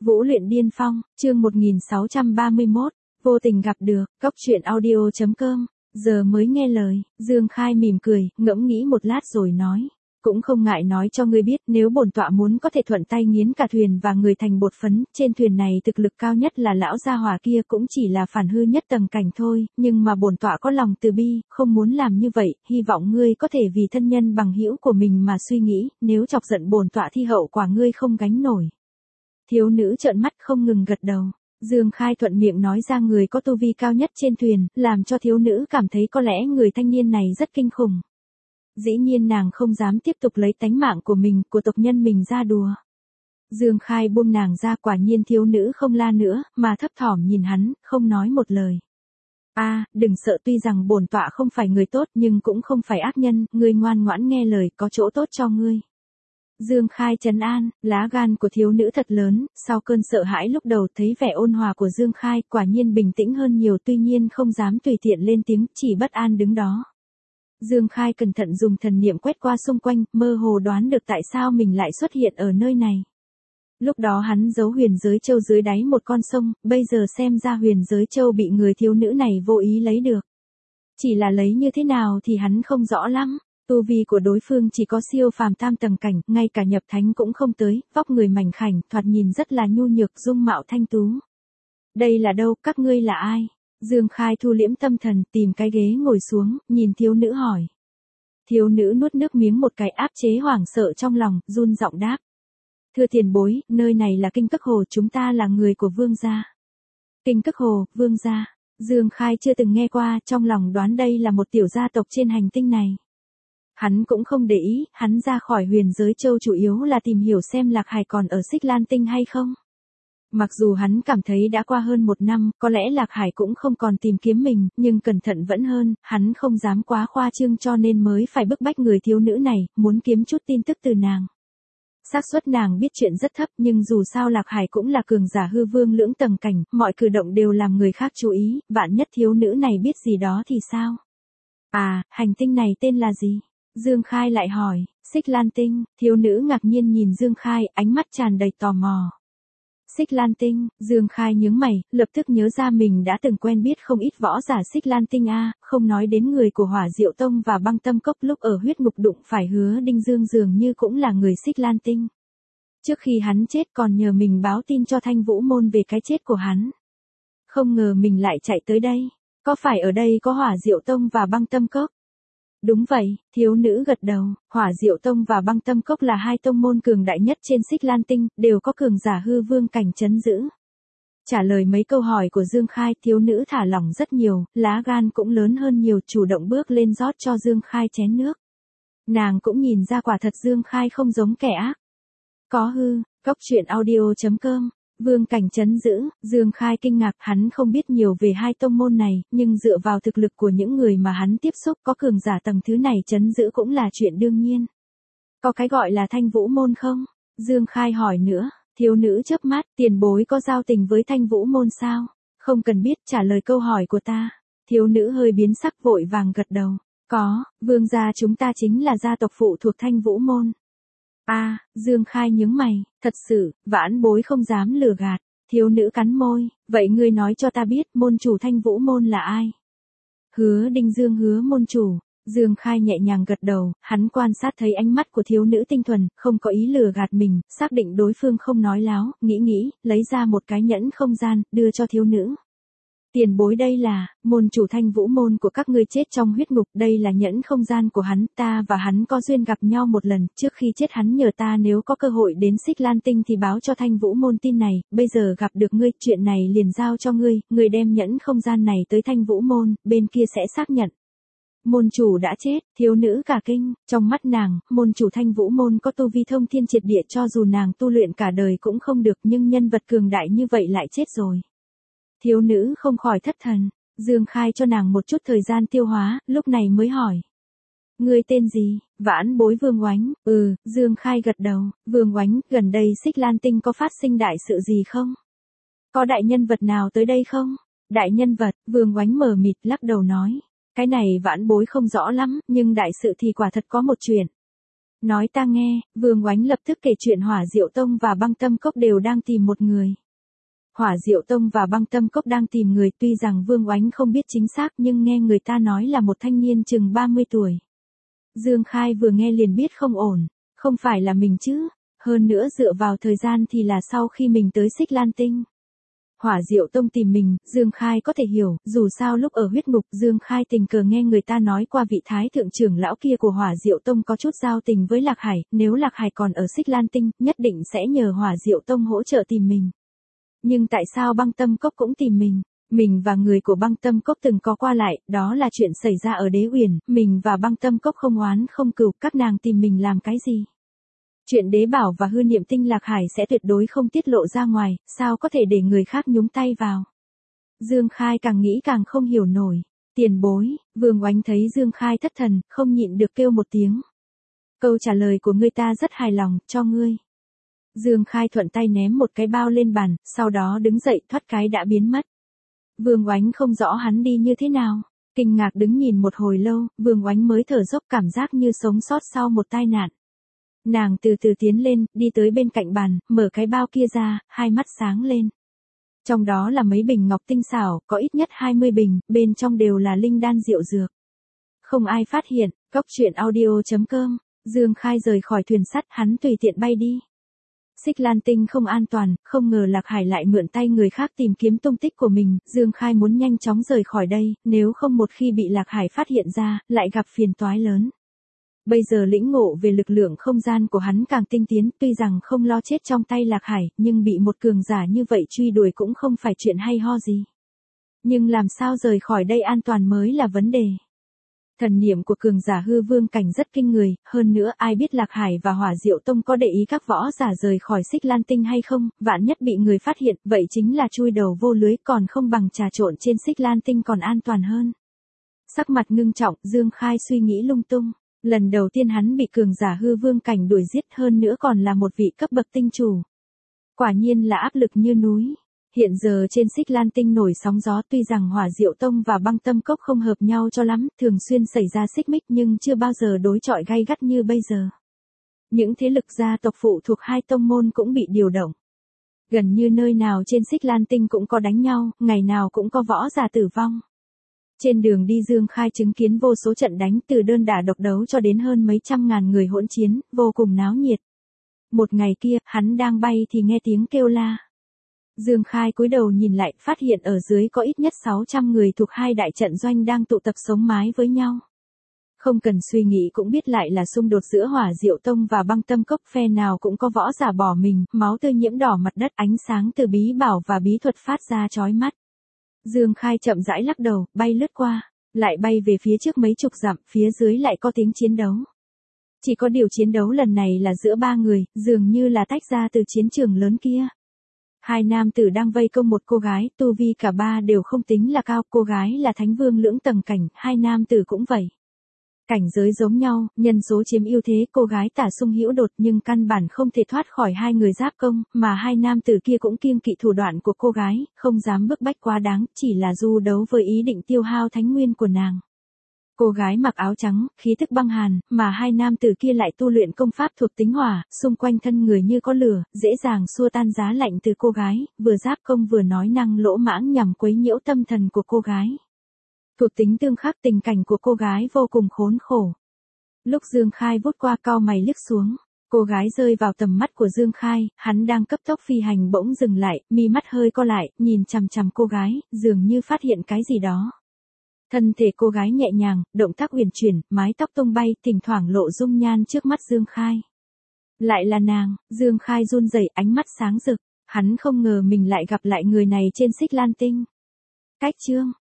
Vũ luyện điên phong, chương 1631, vô tình gặp được, góc truyện audio.com, giờ mới nghe lời, Dương Khai mỉm cười, ngẫm nghĩ một lát rồi nói. Cũng không ngại nói cho ngươi biết, nếu bổn tọa muốn có thể thuận tay nghiến cả thuyền và người thành bột phấn, trên thuyền này thực lực cao nhất là lão gia hỏa kia cũng chỉ là phản hư nhất tầng cảnh thôi, nhưng mà bổn tọa có lòng từ bi, không muốn làm như vậy, hy vọng ngươi có thể vì thân nhân bằng hữu của mình mà suy nghĩ, nếu chọc giận bổn tọa thì hậu quả ngươi không gánh nổi. Thiếu nữ trợn mắt không ngừng gật đầu. Dương Khai thuận miệng nói ra người có tu vi cao nhất trên thuyền, làm cho thiếu nữ cảm thấy có lẽ người thanh niên này rất kinh khủng. Dĩ nhiên nàng không dám tiếp tục lấy tánh mạng của mình, của tộc nhân mình ra đùa. Dương Khai buông nàng ra, quả nhiên thiếu nữ không la nữa, mà thấp thỏm nhìn hắn, không nói một lời. Đừng sợ, tuy rằng bổn tọa không phải người tốt nhưng cũng không phải ác nhân, ngươi ngoan ngoãn nghe lời, có chỗ tốt cho ngươi. Dương Khai trấn an, lá gan của thiếu nữ thật lớn, sau cơn sợ hãi lúc đầu thấy vẻ ôn hòa của Dương Khai, quả nhiên bình tĩnh hơn nhiều, tuy nhiên không dám tùy tiện lên tiếng, chỉ bất an đứng đó. Dương Khai cẩn thận dùng thần niệm quét qua xung quanh, mơ hồ đoán được tại sao mình lại xuất hiện ở nơi này. Lúc đó hắn giấu huyền giới châu dưới đáy một con sông, bây giờ xem ra huyền giới châu bị người thiếu nữ này vô ý lấy được. Chỉ là lấy như thế nào thì hắn không rõ lắm. Tu vi của đối phương chỉ có siêu phàm tam tầng cảnh, ngay cả nhập thánh cũng không tới, vóc người mảnh khảnh, thoạt nhìn rất là nhu nhược, dung mạo thanh tú. Đây là đâu, các ngươi là ai? Dương Khai thu liễm tâm thần, tìm cái ghế ngồi xuống, nhìn thiếu nữ hỏi. Thiếu nữ nuốt nước miếng một cái, áp chế hoảng sợ trong lòng, run giọng đáp. Thưa tiền bối, nơi này là Kinh Cức Hồ, chúng ta là người của vương gia. Kinh Cức Hồ, vương gia. Dương Khai chưa từng nghe qua, trong lòng đoán đây là một tiểu gia tộc trên hành tinh này. Hắn cũng không để ý, hắn ra khỏi huyền giới châu chủ yếu là tìm hiểu xem Lạc Hải còn ở Xích Lan Tinh hay không. Mặc dù hắn cảm thấy đã qua hơn 1 năm, có lẽ Lạc Hải cũng không còn tìm kiếm mình, nhưng cẩn thận vẫn hơn, hắn không dám quá khoa trương cho nên mới phải bức bách người thiếu nữ này, muốn kiếm chút tin tức từ nàng. Xác suất nàng biết chuyện rất thấp, nhưng dù sao Lạc Hải cũng là cường giả hư vương lưỡng tầng cảnh, mọi cử động đều làm người khác chú ý, vạn nhất thiếu nữ này biết gì đó thì sao? Hành tinh này tên là gì? Dương Khai lại hỏi. Xích Lan Tinh. Thiếu nữ ngạc nhiên nhìn Dương Khai, ánh mắt tràn đầy tò mò. Xích Lan Tinh. Dương Khai nhướng mày, lập tức nhớ ra mình đã từng quen biết không ít võ giả Xích Lan Tinh không nói đến người của Hỏa Diệu Tông và Băng Tâm Cốc, lúc ở huyết ngục đụng phải Hứa Đinh Dương dường như cũng là người Xích Lan Tinh. Trước khi hắn chết còn nhờ mình báo tin cho Thanh Vũ Môn về cái chết của hắn. Không ngờ mình lại chạy tới đây. Có phải ở đây có Hỏa Diệu Tông và Băng Tâm Cốc? Đúng vậy, thiếu nữ gật đầu, Hỏa Diệu Tông và Băng Tâm Cốc là hai tông môn cường đại nhất trên Xích Lan Tinh, đều có cường giả hư vương cảnh trấn giữ. Trả lời mấy câu hỏi của Dương Khai, thiếu nữ thả lỏng rất nhiều, lá gan cũng lớn hơn nhiều, chủ động bước lên rót cho Dương Khai chén nước. Nàng cũng nhìn ra quả thật Dương Khai không giống kẻ ác. Có hư, góc truyện audio.com. Vương cảnh trấn giữ, Dương Khai kinh ngạc, hắn không biết nhiều về hai tông môn này, nhưng dựa vào thực lực của những người mà hắn tiếp xúc, có cường giả tầng thứ này trấn giữ cũng là chuyện đương nhiên. Có cái gọi là Thanh Vũ Môn không? Dương Khai hỏi nữa, thiếu nữ chớp mắt, tiền bối có giao tình với Thanh Vũ Môn sao? Không cần biết, trả lời câu hỏi của ta. Thiếu nữ hơi biến sắc, vội vàng gật đầu. Có, vương gia chúng ta chính là gia tộc phụ thuộc Thanh Vũ Môn. Dương Khai nhướng mày, thật sự, vãn bối không dám lừa gạt. Thiếu nữ cắn môi, vậy ngươi nói cho ta biết môn chủ Thanh Vũ Môn là ai? Hứa Đinh Dương, Hứa môn chủ. Dương Khai nhẹ nhàng gật đầu, hắn quan sát thấy ánh mắt của thiếu nữ tinh thuần, không có ý lừa gạt mình, xác định đối phương không nói láo, nghĩ, lấy ra một cái nhẫn không gian, đưa cho thiếu nữ. Tiền bối, đây là, môn chủ Thanh Vũ Môn của các ngươi chết trong huyết ngục, đây là nhẫn không gian của hắn, ta và hắn có duyên gặp nhau một lần, trước khi chết hắn nhờ ta nếu có cơ hội đến Xích Lan Tinh thì báo cho Thanh Vũ Môn tin này, bây giờ gặp được ngươi, chuyện này liền giao cho ngươi, ngươi đem nhẫn không gian này tới Thanh Vũ Môn, bên kia sẽ xác nhận. Môn chủ đã chết, thiếu nữ cả kinh, trong mắt nàng, môn chủ Thanh Vũ Môn có tu vi thông thiên triệt địa, cho dù nàng tu luyện cả đời cũng không được, nhưng nhân vật cường đại như vậy lại chết rồi. Thiếu nữ không khỏi thất thần, Dương Khai cho nàng một chút thời gian tiêu hóa, lúc này mới hỏi. Ngươi tên gì? Vãn bối Vương Oánh. Dương Khai gật đầu, Vương Oánh, gần đây Xích Lan Tinh có phát sinh đại sự gì không? Có đại nhân vật nào tới đây không? Đại nhân vật, Vương Oánh mờ mịt lắc đầu nói. Cái này vãn bối không rõ lắm, nhưng đại sự thì quả thật có một chuyện. Nói ta nghe, Vương Oánh lập tức kể chuyện Hỏa Diệu Tông và Băng Tâm Cốc đều đang tìm một người. Hỏa Diệu Tông và Băng Tâm Cốc đang tìm người, tuy rằng Vương Oánh không biết chính xác nhưng nghe người ta nói là một thanh niên chừng 30 tuổi. Dương Khai vừa nghe liền biết không ổn, không phải là mình chứ, hơn nữa dựa vào thời gian thì là sau khi mình tới Xích Lan Tinh. Hỏa Diệu Tông tìm mình, Dương Khai có thể hiểu, dù sao lúc ở huyết ngục Dương Khai tình cờ nghe người ta nói qua vị thái thượng trưởng lão kia của Hỏa Diệu Tông có chút giao tình với Lạc Hải, nếu Lạc Hải còn ở Xích Lan Tinh, nhất định sẽ nhờ Hỏa Diệu Tông hỗ trợ tìm mình. Nhưng tại sao Băng Tâm Cốc cũng tìm mình? Mình và người của Băng Tâm Cốc từng có qua lại, đó là chuyện xảy ra ở Đế Uyển, mình và Băng Tâm Cốc không oán không cừu, các nàng tìm mình làm cái gì? Chuyện Đế Bảo và hư niệm tinh Lạc Hải sẽ tuyệt đối không tiết lộ ra ngoài, sao có thể để người khác nhúng tay vào? Dương Khai càng nghĩ càng không hiểu nổi. Tiền bối, Vương Oánh thấy Dương Khai thất thần, không nhịn được kêu một tiếng. Câu trả lời của ngươi ta rất hài lòng, cho ngươi. Dương Khai thuận tay ném một cái bao lên bàn, sau đó đứng dậy thoát cái đã biến mất. Vương Oánh không rõ hắn đi như thế nào. Kinh ngạc đứng nhìn một hồi lâu, Vương Oánh mới thở dốc cảm giác như sống sót sau một tai nạn. Nàng từ từ tiến lên, đi tới bên cạnh bàn, mở cái bao kia ra, hai mắt sáng lên. Trong đó là mấy bình ngọc tinh xảo, có ít nhất 20 bình, bên trong đều là linh đan diệu dược. Không ai phát hiện, coctruyện.audio.com, Dương Khai rời khỏi thuyền sắt, hắn tùy tiện bay đi. Xích Lan Tinh không an toàn, không ngờ Lạc Hải lại mượn tay người khác tìm kiếm tung tích của mình, Dương Khai muốn nhanh chóng rời khỏi đây, nếu không một khi bị Lạc Hải phát hiện ra, lại gặp phiền toái lớn. Bây giờ lĩnh ngộ về lực lượng không gian của hắn càng tinh tiến, tuy rằng không lo chết trong tay Lạc Hải, nhưng bị một cường giả như vậy truy đuổi cũng không phải chuyện hay ho gì. Nhưng làm sao rời khỏi đây an toàn mới là vấn đề. Thần niệm của cường giả hư vương cảnh rất kinh người, hơn nữa ai biết Lạc Hải và Hỏa Diệu Tông có để ý các võ giả rời khỏi Xích Lan Tinh hay không, vạn nhất bị người phát hiện, vậy chính là chui đầu vô lưới, còn không bằng trà trộn trên Xích Lan Tinh còn an toàn hơn. Sắc mặt ngưng trọng, Dương Khai suy nghĩ lung tung. Lần đầu tiên hắn bị cường giả hư vương cảnh đuổi giết, hơn nữa còn là một vị cấp bậc tinh chủ. Quả nhiên là áp lực như núi. Hiện giờ trên Xích Lan Tinh nổi sóng gió, tuy rằng Hỏa Diệu Tông và Băng Tâm Cốc không hợp nhau cho lắm, thường xuyên xảy ra xích mích nhưng chưa bao giờ đối chọi gay gắt như bây giờ. Những thế lực gia tộc phụ thuộc hai tông môn cũng bị điều động. Gần như nơi nào trên Xích Lan Tinh cũng có đánh nhau, ngày nào cũng có võ giả tử vong. Trên đường đi Dương Khai chứng kiến vô số trận đánh, từ đơn đả độc đấu cho đến hơn mấy trăm ngàn người hỗn chiến, vô cùng náo nhiệt. Một ngày kia, hắn đang bay thì nghe tiếng kêu la. Dương Khai cúi đầu nhìn lại, phát hiện ở dưới có ít nhất 600 người thuộc hai đại trận doanh đang tụ tập sống mái với nhau. Không cần suy nghĩ cũng biết lại là xung đột giữa Hỏa Diệu Tông và Băng Tâm Cốc, phe nào cũng có võ giả bỏ mình, máu tươi nhiễm đỏ mặt đất, ánh sáng từ bí bảo và bí thuật phát ra chói mắt. Dương Khai chậm rãi lắc đầu, bay lướt qua, lại bay về phía trước mấy chục dặm, phía dưới lại có tiếng chiến đấu. Chỉ có điều chiến đấu lần này là giữa ba người, dường như là tách ra từ chiến trường lớn kia. Hai nam tử đang vây công một cô gái, tu vi cả ba đều không tính là cao, cô gái là thánh vương lưỡng tầng cảnh, hai nam tử cũng vậy. Cảnh giới giống nhau, nhân số chiếm ưu thế, cô gái tả sung hữu đột nhưng căn bản không thể thoát khỏi hai người giáp công, mà hai nam tử kia cũng kiêng kỵ thủ đoạn của cô gái, không dám bức bách quá đáng, chỉ là du đấu với ý định tiêu hao thánh nguyên của nàng. Cô gái mặc áo trắng, khí tức băng hàn, mà hai nam tử kia lại tu luyện công pháp thuộc tính hỏa, xung quanh thân người như có lửa, dễ dàng xua tan giá lạnh từ cô gái, vừa giáp công vừa nói năng lỗ mãng nhằm quấy nhiễu tâm thần của cô gái. Thuộc tính tương khắc, tình cảnh của cô gái vô cùng khốn khổ. Lúc Dương Khai vút qua cau mày liếc xuống, cô gái rơi vào tầm mắt của Dương Khai, hắn đang cấp tốc phi hành bỗng dừng lại, mi mắt hơi co lại, nhìn chằm chằm cô gái, dường như phát hiện cái gì đó. Thân thể cô gái nhẹ nhàng, động tác uyển chuyển, mái tóc tung bay, thỉnh thoảng lộ dung nhan trước mắt Dương Khai. Lại là nàng, Dương Khai run rẩy, ánh mắt sáng rực, hắn không ngờ mình lại gặp lại người này trên Xích Lan Tinh. Cách chương